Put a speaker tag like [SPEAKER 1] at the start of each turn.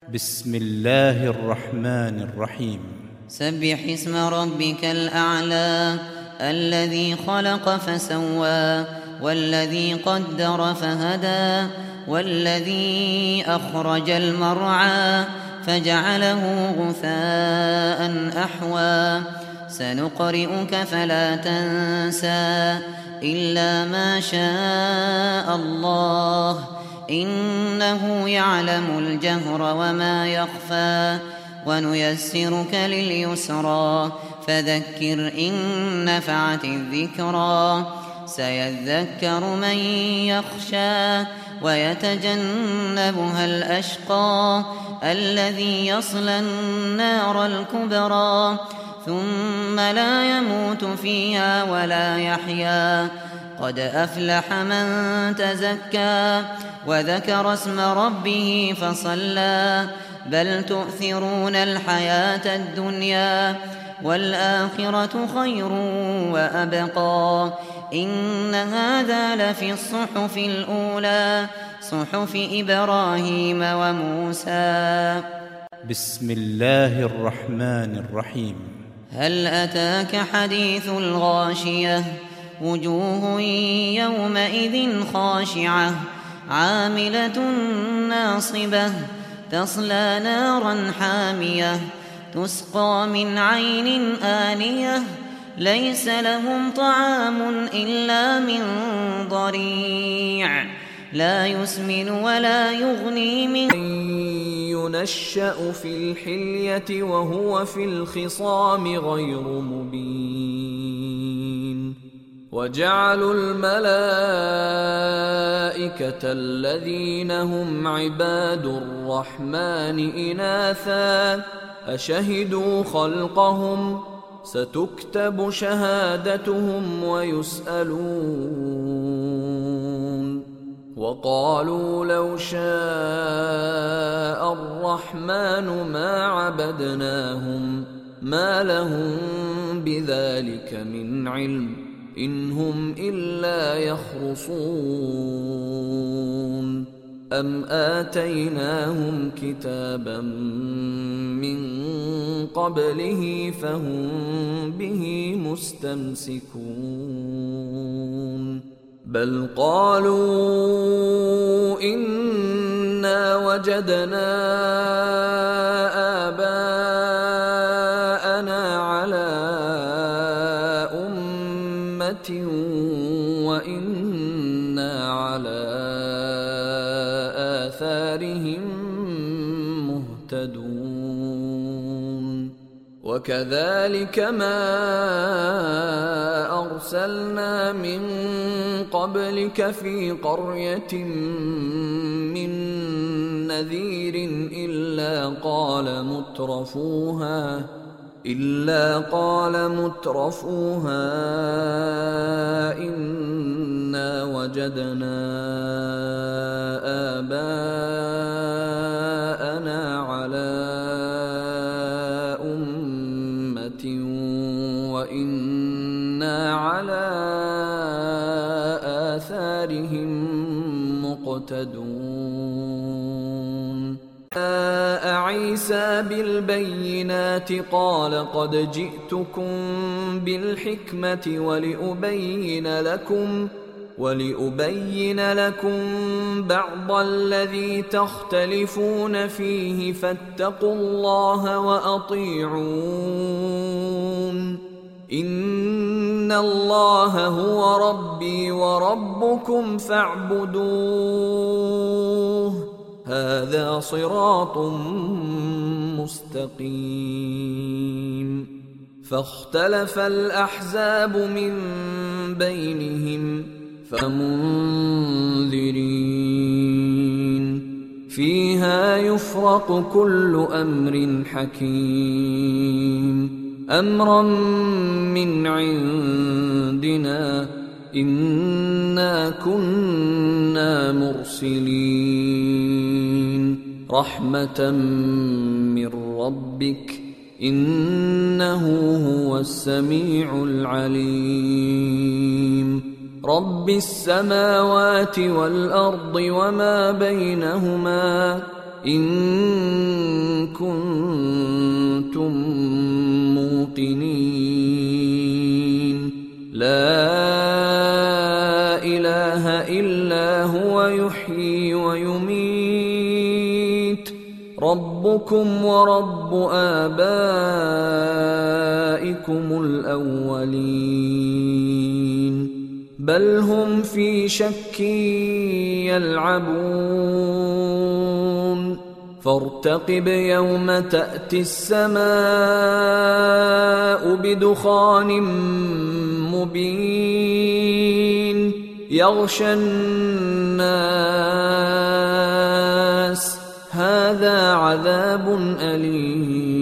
[SPEAKER 1] بسم الله الرحمن الرحيم.
[SPEAKER 2] سبح اسم ربك الأعلى الذي خلق فسوى والذي قدر فهدى والذي أخرج المرعى فجعله غثاء أحوى سنقرئك فلا تنسى إلا ما شاء الله إنه يعلم الجهر وما يخفى ونيسرك لليسرى فذكر إن نفعت الذكرى سيذكر من يخشى ويتجنبها الأشقى الذي يصلى النار الكبرى ثم لا يموت فيها ولا يحيا قد أفلح من تزكى وذكر اسم ربه فصلى بل تؤثرون الحياة الدنيا والآخرة خير وأبقى إن هذا لفي الصحف الأولى صحف إبراهيم وموسى.
[SPEAKER 1] بسم الله الرحمن الرحيم.
[SPEAKER 2] هل أتاك حديث الغاشية وجوه يومئذ خاشعة عاملة ناصبة تصلى نارا حامية تسقى من عين آنية ليس لهم طعام إلا من ضريع لا يسمن ولا يغني من
[SPEAKER 3] ينشأ في الحلية وهو في الخصام غير مبين وجعلوا الملائكة الذين هم عباد الرحمن إناثا أشهدوا خلقهم ستكتب شهادتهم ويسألون وقالوا لو شاء الرحمن ما عبدناهم ما لهم بذلك من علم إن هم إلا يخرصون أم آتيناهم كتابا من قبله فهم به مستمسكون بل قالوا إنا وجدنا آباءنا على أمة وإنا على آثارهم مهتدون وكذلك ما أرسلنا من قبلك في قرية من نذير إلا قال مترفوها إنا وجدنا آباءنا على أمة وإنا على آثارهم مقتدون عيسى بالبينات قال قد جئتكم بالحكمة ولأبين لكم بعض الذي تختلفون فيه فاتقوا الله وأطيعون إن الله هو ربي وربكم فاعبدوه هذا صراط مستقيم فاختلف الأحزاب من بينهم فمنذرين فيها يفرق كل أمر حكيم أمرا من عندنا إنا كنا مرسلين رحمة من ربك إنه هو السميع العليم رب السماوات والأرض وما بينهما إن يحيي ويميت ربكم ورب آبائكم الأولين بل هم في شك يلعبون فارتقب يوم تأتي السماء بدخان مبين يغشى الناس هذا عذاب أليم